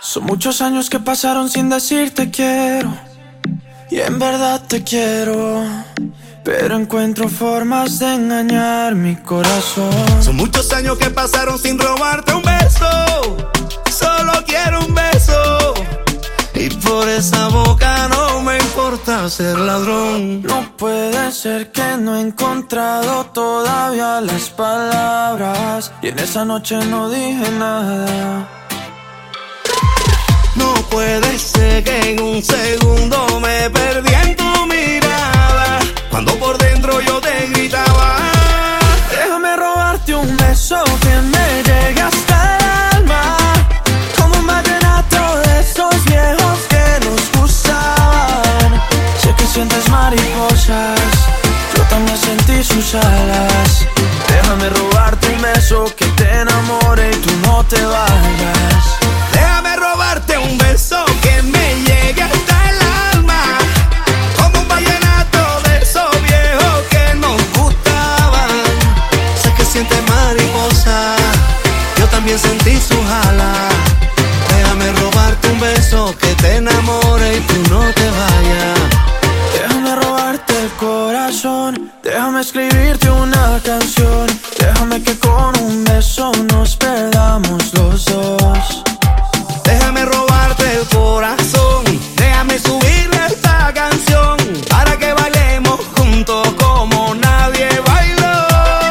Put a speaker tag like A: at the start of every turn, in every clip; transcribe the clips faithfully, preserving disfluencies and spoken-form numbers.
A: Son muchos años que pasaron sin decirte quiero, y en verdad te quiero, pero encuentro formas de engañar mi corazón.
B: Son muchos años que pasaron sin robarte un beso, solo quiero un beso, y por esa boca no me importa ser ladrón.
A: No puede ser que no he encontrado todavía las palabras, y en esa noche no dije nada.
B: No puede ser que en un segundo me perdí en tu mirada, cuando por dentro yo te gritaba:
A: déjame robarte un beso que me llegue hasta el alma, como un vallenato de esos viejos que nos gustaban. Sé que sientes mariposas, yo también sentí sus alas. Déjame robarte un beso que te enamore y tú no te vayas.
B: Déjame robarte un beso que me llegue hasta el alma, como un vallenato de esos viejos que nos gustaban. Sé que sientes mariposa, yo también sentí sus alas. Déjame robarte un beso que te enamore y tú no te vayas.
A: Déjame robarte el corazón, déjame escribirte una canción, déjame que con un beso nos perdamos los dos.
B: Déjame robarte el corazón, déjame subirle esta canción, para que bailemos juntos como nadie bailó.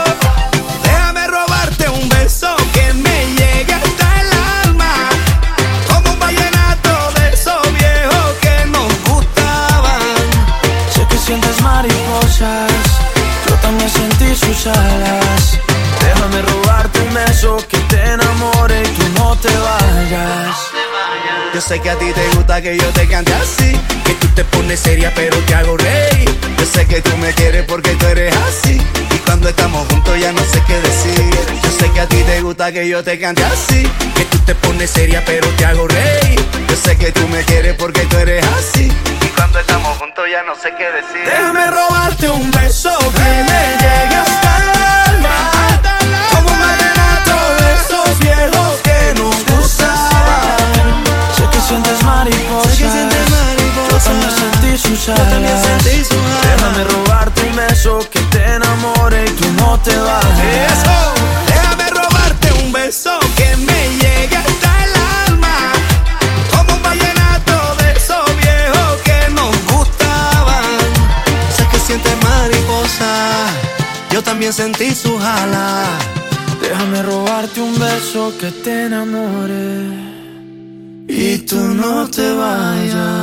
B: Déjame robarte un beso que me llegue hasta el alma, como un vallenato de esos viejos que nos gustaban.
A: Sé que sientes mariposas, yo también sentí sus alas. Déjame robarte un beso que te enamore y tú no te vayas.
B: Yo sé que a ti te gusta que yo te cante así, que tú te pones seria pero te hago reír. Yo sé que tú me quieres porque tú eres así, y cuando estamos juntos ya no sé qué decir. Yo sé que a ti te gusta que yo te cante así, que tú te pones seria pero te hago reír. Yo sé que tú me quieres porque tú eres así, y cuando estamos juntos ya no sé qué decir.
A: Déjame robarte un beso que me llegue hasta el alma, como un vallenato de esos viejos que nos gustaban. Sé que sientes mariposas,
B: Sé que sientes mariposas,
A: yo también sentí sus
B: yo también
A: alas.
B: sentí sus alas.
A: Déjame robarte un beso que te enamore y tú no te vayas.
B: Eso. Déjame robarte un beso que me llegue hasta el alma, como un vallenato de esos viejos que nos gustaban. Sé que sientes mariposa, yo también sentí sus alas.
A: Déjame robarte un beso que te enamore y tú no te vayas.